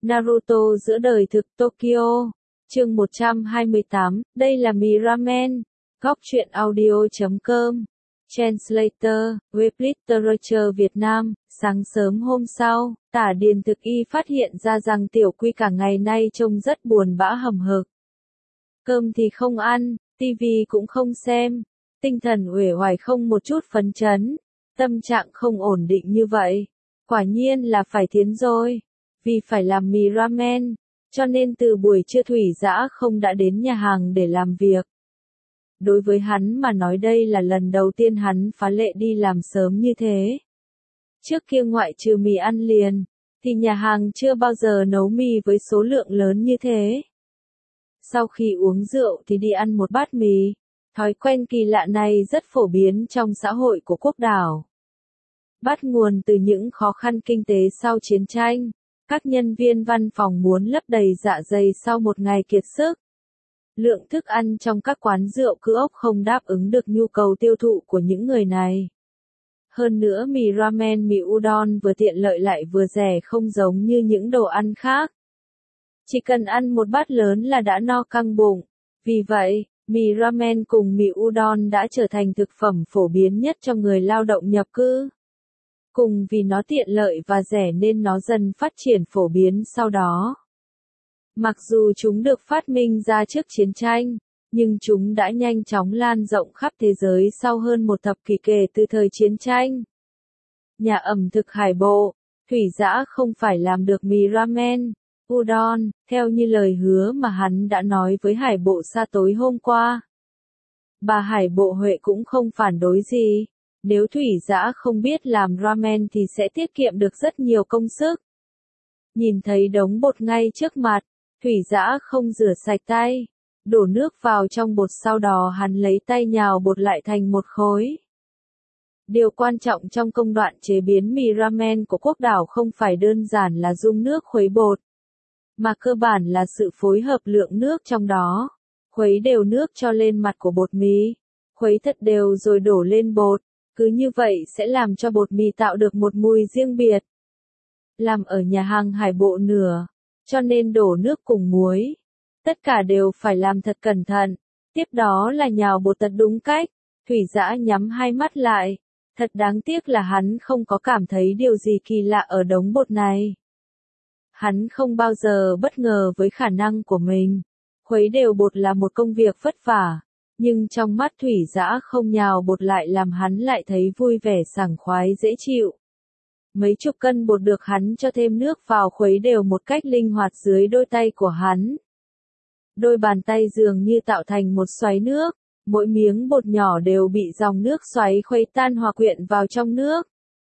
Naruto giữa đời thực Tokyo. Chương 128, đây là mì ramen. Góc truyện audio.com. Translator, Web Literature Việt Nam. Sáng sớm hôm sau, Tả Điền Thực Y phát hiện ra rằng Tiểu Quy cả ngày nay trông rất buồn bã hầm hực. Cơm thì không ăn, tivi cũng không xem, tinh thần uể oải không một chút phấn chấn, tâm trạng không ổn định như vậy. Quả nhiên là phải thiến rồi, vì phải làm mì ramen, cho nên từ buổi trưa Thủy Dã không đã đến nhà hàng để làm việc. Đối với hắn mà nói đây là lần đầu tiên hắn phá lệ đi làm sớm như thế. Trước kia ngoại trừ mì ăn liền, thì nhà hàng chưa bao giờ nấu mì với số lượng lớn như thế. Sau khi uống rượu thì đi ăn một bát mì. Thói quen kỳ lạ này rất phổ biến trong xã hội của quốc đảo. Bắt nguồn từ những khó khăn kinh tế sau chiến tranh, các nhân viên văn phòng muốn lấp đầy dạ dày sau một ngày kiệt sức. Lượng thức ăn trong các quán rượu cứ ốc không đáp ứng được nhu cầu tiêu thụ của những người này. Hơn nữa mì ramen mì udon vừa tiện lợi lại vừa rẻ không giống như những đồ ăn khác. Chỉ cần ăn một bát lớn là đã no căng bụng. Vì vậy, mì ramen cùng mì udon đã trở thành thực phẩm phổ biến nhất cho người lao động nhập cư. Cùng vì nó tiện lợi và rẻ nên nó dần phát triển phổ biến sau đó. Mặc dù chúng được phát minh ra trước chiến tranh, nhưng chúng đã nhanh chóng lan rộng khắp thế giới sau hơn một thập kỷ kể từ thời chiến tranh. Nhà ẩm thực Hải Bộ, Thủy Dã không phải làm được mì ramen, udon, theo như lời hứa mà hắn đã nói với Hải Bộ Sa tối hôm qua. Bà Hải Bộ Huệ cũng không phản đối gì. Nếu Thủy Dã không biết làm ramen thì sẽ tiết kiệm được rất nhiều công sức. Nhìn thấy đống bột ngay trước mặt, Thủy Dã không rửa sạch tay, đổ nước vào trong bột sau đó hắn lấy tay nhào bột lại thành một khối. Điều quan trọng trong công đoạn chế biến mì ramen của quốc đảo không phải đơn giản là dung nước khuấy bột, mà cơ bản là sự phối hợp lượng nước trong đó. Khuấy đều nước cho lên mặt của bột mì, khuấy thật đều rồi đổ lên bột. Cứ như vậy sẽ làm cho bột mì tạo được một mùi riêng biệt. Làm ở nhà hàng Hải Bộ nửa, cho nên đổ nước cùng muối. Tất cả đều phải làm thật cẩn thận. Tiếp đó là nhào bột thật đúng cách. Thủy Dã nhắm hai mắt lại. Thật đáng tiếc là hắn không có cảm thấy điều gì kỳ lạ ở đống bột này. Hắn không bao giờ bất ngờ với khả năng của mình. Khuấy đều bột là một công việc vất vả. Nhưng trong mắt Thủy Dã không nhào bột lại làm hắn lại thấy vui vẻ sảng khoái dễ chịu. Mấy chục cân bột được hắn cho thêm nước vào khuấy đều một cách linh hoạt dưới đôi tay của hắn. Đôi bàn tay dường như tạo thành một xoáy nước, mỗi miếng bột nhỏ đều bị dòng nước xoáy khuấy tan hòa quyện vào trong nước.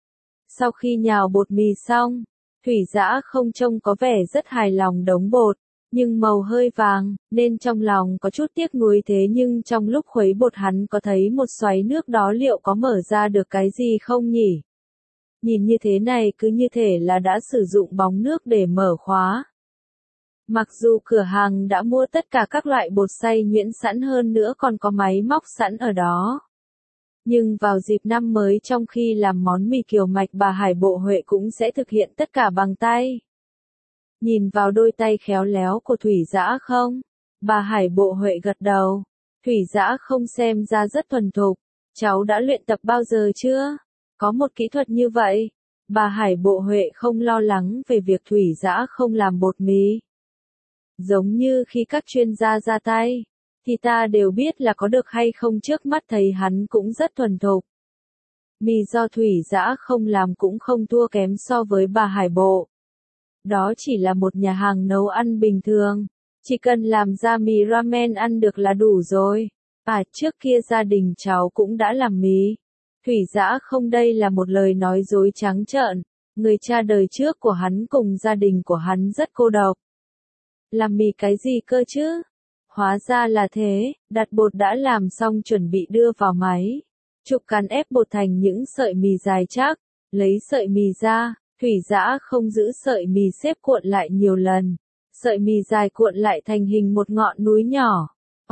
Sau khi nhào bột mì xong, Thủy Dã không trông có vẻ rất hài lòng đống bột. Nhưng màu hơi vàng, nên trong lòng có chút tiếc nuối thế nhưng trong lúc khuấy bột hắn có thấy một xoáy nước đó liệu có mở ra được cái gì không nhỉ? Nhìn như thế này cứ như thể là đã sử dụng bóng nước để mở khóa. Mặc dù cửa hàng đã mua tất cả các loại bột xay nhuyễn sẵn hơn nữa còn có máy móc sẵn ở đó. Nhưng vào dịp năm mới trong khi làm món mì kiều mạch bà Hải Bộ Huệ cũng sẽ thực hiện tất cả bằng tay. Nhìn vào đôi tay khéo léo của Thủy Dã không? Bà Hải Bộ Huệ gật đầu. Thủy Dã không xem ra rất thuần thục. Cháu đã luyện tập bao giờ chưa? Có một kỹ thuật như vậy. Bà Hải Bộ Huệ không lo lắng về việc Thủy Dã không làm bột mì. Giống như khi các chuyên gia ra tay, thì ta đều biết là có được hay không trước mắt thấy hắn cũng rất thuần thục. Mì do Thủy Dã không làm cũng không thua kém so với bà Hải Bộ. Đó chỉ là một nhà hàng nấu ăn bình thường. Chỉ cần làm ra mì ramen ăn được là đủ rồi. Trước kia gia đình cháu cũng đã làm mì. Thủy Dã không đây là một lời nói dối trắng trợn. Người cha đời trước của hắn cùng gia đình của hắn rất cô độc. Làm mì cái gì cơ chứ? Hóa ra là thế, đặt bột đã làm xong chuẩn bị đưa vào máy. Chụp cán ép bột thành những sợi mì dài chắc. Lấy sợi mì ra. Thủy Dã không giữ sợi mì xếp cuộn lại nhiều lần. Sợi mì dài cuộn lại thành hình một ngọn núi nhỏ.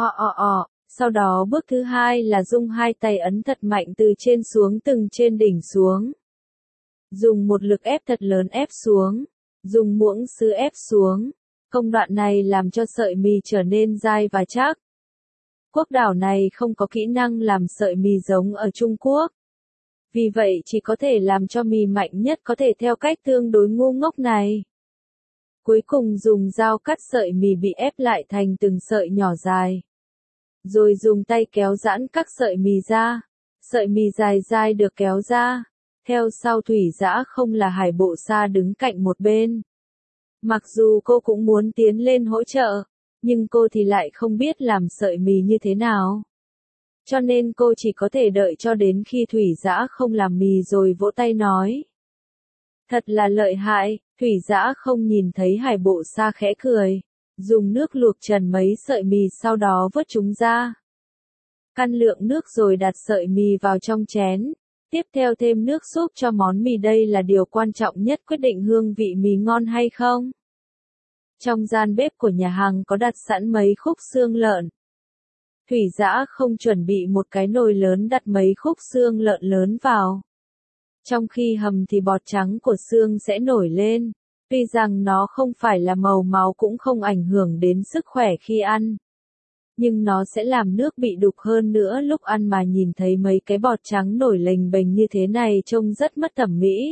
Sau đó bước thứ hai là dùng hai tay ấn thật mạnh từ trên xuống từng trên đỉnh xuống. Dùng một lực ép thật lớn ép xuống. Dùng muỗng sứ ép xuống. Công đoạn này làm cho sợi mì trở nên dai và chắc. Quốc đảo này không có kỹ năng làm sợi mì giống ở Trung Quốc. Vì vậy chỉ có thể làm cho mì mạnh nhất có thể theo cách tương đối ngu ngốc này. Cuối cùng dùng dao cắt sợi mì bị ép lại thành từng sợi nhỏ dài. Rồi dùng tay kéo giãn các sợi mì ra. Sợi mì dài dai được kéo ra. Theo sau Thủy Dã không là Hải Bộ Sa đứng cạnh một bên. Mặc dù cô cũng muốn tiến lên hỗ trợ, nhưng cô thì lại không biết làm sợi mì như thế nào. Cho nên cô chỉ có thể đợi cho đến khi Thủy Dã không làm mì rồi vỗ tay nói. Thật là lợi hại, Thủy Dã không nhìn thấy Hải Bộ Sa khẽ cười. Dùng nước luộc trần mấy sợi mì sau đó vớt chúng ra. Căn lượng nước rồi đặt sợi mì vào trong chén. Tiếp theo thêm nước súp cho món mì, đây là điều quan trọng nhất quyết định hương vị mì ngon hay không. Trong gian bếp của nhà hàng có đặt sẵn mấy khúc xương lợn. Thủy Dã không chuẩn bị một cái nồi lớn đặt mấy khúc xương lợn lớn vào. Trong khi hầm thì bọt trắng của xương sẽ nổi lên. Tuy rằng nó không phải là màu máu cũng không ảnh hưởng đến sức khỏe khi ăn. Nhưng nó sẽ làm nước bị đục hơn nữa, lúc ăn mà nhìn thấy mấy cái bọt trắng nổi lềnh bềnh như thế này trông rất mất thẩm mỹ.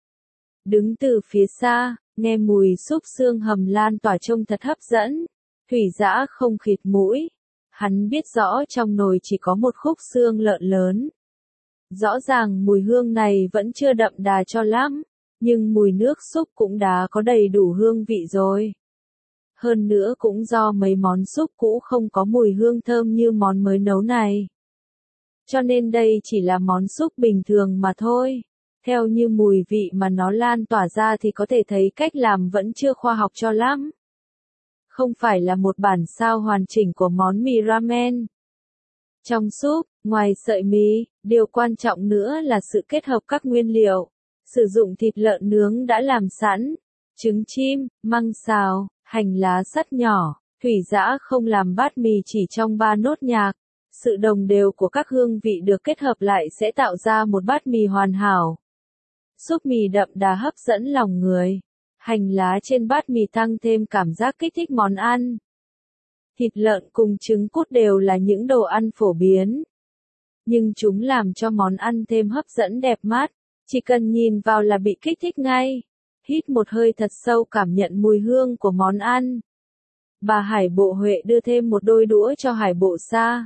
Đứng từ phía xa, nghe mùi súp xương hầm lan tỏa trông thật hấp dẫn. Thủy Dã không khịt mũi. Hắn biết rõ trong nồi chỉ có một khúc xương lợn lớn. Rõ ràng mùi hương này vẫn chưa đậm đà cho lắm, nhưng mùi nước súp cũng đã có đầy đủ hương vị rồi. Hơn nữa cũng do mấy món súp cũ không có mùi hương thơm như món mới nấu này. Cho nên đây chỉ là món súp bình thường mà thôi. Theo như mùi vị mà nó lan tỏa ra thì có thể thấy cách làm vẫn chưa khoa học cho lắm. Không phải là một bản sao hoàn chỉnh của món mì ramen. Trong súp, ngoài sợi mì, điều quan trọng nữa là sự kết hợp các nguyên liệu. Sử dụng thịt lợn nướng đã làm sẵn, trứng chim, măng xào, hành lá sắt nhỏ. Thủy Dã không làm bát mì chỉ trong 3 nốt nhạc. Sự đồng đều của các hương vị được kết hợp lại sẽ tạo ra một bát mì hoàn hảo. Súp mì đậm đà hấp dẫn lòng người. Hành lá trên bát mì tăng thêm cảm giác kích thích món ăn. Thịt lợn cùng trứng cút đều là những đồ ăn phổ biến. Nhưng chúng làm cho món ăn thêm hấp dẫn đẹp mắt. Chỉ cần nhìn vào là bị kích thích ngay. Hít một hơi thật sâu cảm nhận mùi hương của món ăn. Bà Hải Bộ Huệ đưa thêm một đôi đũa cho Hải Bộ Sa.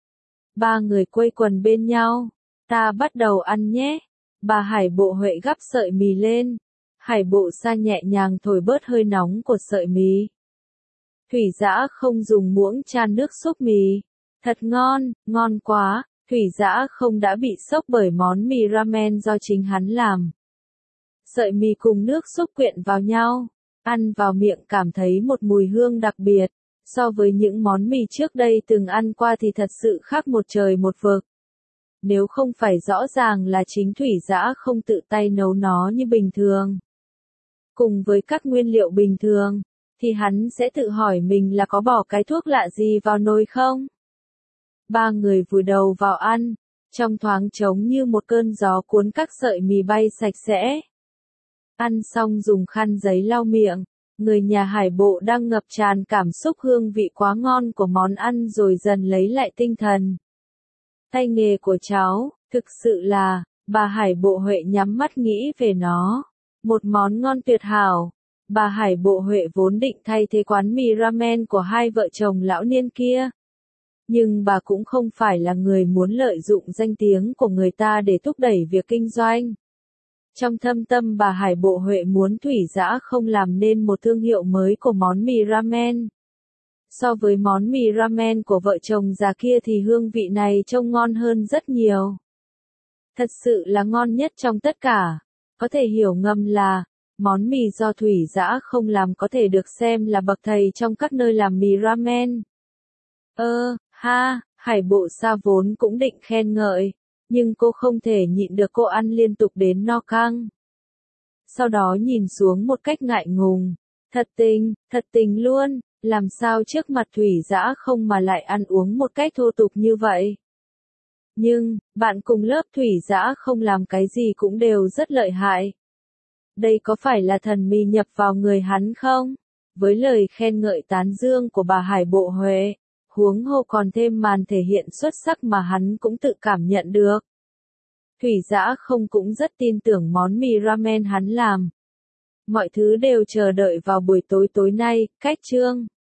Ba người quây quần bên nhau. Ta bắt đầu ăn nhé. Bà Hải Bộ Huệ gắp sợi mì lên. Hải Bộ Sa nhẹ nhàng thổi bớt hơi nóng của sợi mì. Thủy Dã không dùng muỗng chan nước súp mì. Thật ngon, ngon quá. Thủy Dã không đã bị sốc bởi món mì ramen do chính hắn làm. Sợi mì cùng nước súp quyện vào nhau. Ăn vào miệng cảm thấy một mùi hương đặc biệt. So với những món mì trước đây từng ăn qua thì thật sự khác một trời một vực. Nếu không phải rõ ràng là chính Thủy Dã không tự tay nấu nó như bình thường. Cùng với các nguyên liệu bình thường, thì hắn sẽ tự hỏi mình là có bỏ cái thuốc lạ gì vào nồi không? Ba người vùi đầu vào ăn, trong thoáng trống như một cơn gió cuốn các sợi mì bay sạch sẽ. Ăn xong dùng khăn giấy lau miệng, người nhà Hải Bộ đang ngập tràn cảm xúc hương vị quá ngon của món ăn rồi dần lấy lại tinh thần. Tay nghề của cháu, thực sự là, bà Hải Bộ Huệ nhắm mắt nghĩ về nó. Một món ngon tuyệt hảo. Bà Hải Bộ Huệ vốn định thay thế quán mì ramen của hai vợ chồng lão niên kia. Nhưng bà cũng không phải là người muốn lợi dụng danh tiếng của người ta để thúc đẩy việc kinh doanh. Trong thâm tâm bà Hải Bộ Huệ muốn Thủy Dã không làm nên một thương hiệu mới của món mì ramen. So với món mì ramen của vợ chồng già kia thì hương vị này trông ngon hơn rất nhiều. Thật sự là ngon nhất trong tất cả. Có thể hiểu ngầm là, món mì do Thủy Dã không làm có thể được xem là bậc thầy trong các nơi làm mì ramen. Hải Bộ Sa vốn cũng định khen ngợi, nhưng cô không thể nhịn được, cô ăn liên tục đến no căng. Sau đó nhìn xuống một cách ngại ngùng, thật tình luôn, làm sao trước mặt Thủy Dã không mà lại ăn uống một cách thô tục như vậy. Nhưng, bạn cùng lớp Thủy Dã không làm cái gì cũng đều rất lợi hại. Đây có phải là thần mì nhập vào người hắn không? Với lời khen ngợi tán dương của bà Hải Bộ Huế, huống hồ còn thêm màn thể hiện xuất sắc mà hắn cũng tự cảm nhận được. Thủy Dã không cũng rất tin tưởng món mì ramen hắn làm. Mọi thứ đều chờ đợi vào buổi tối tối nay, cách chương.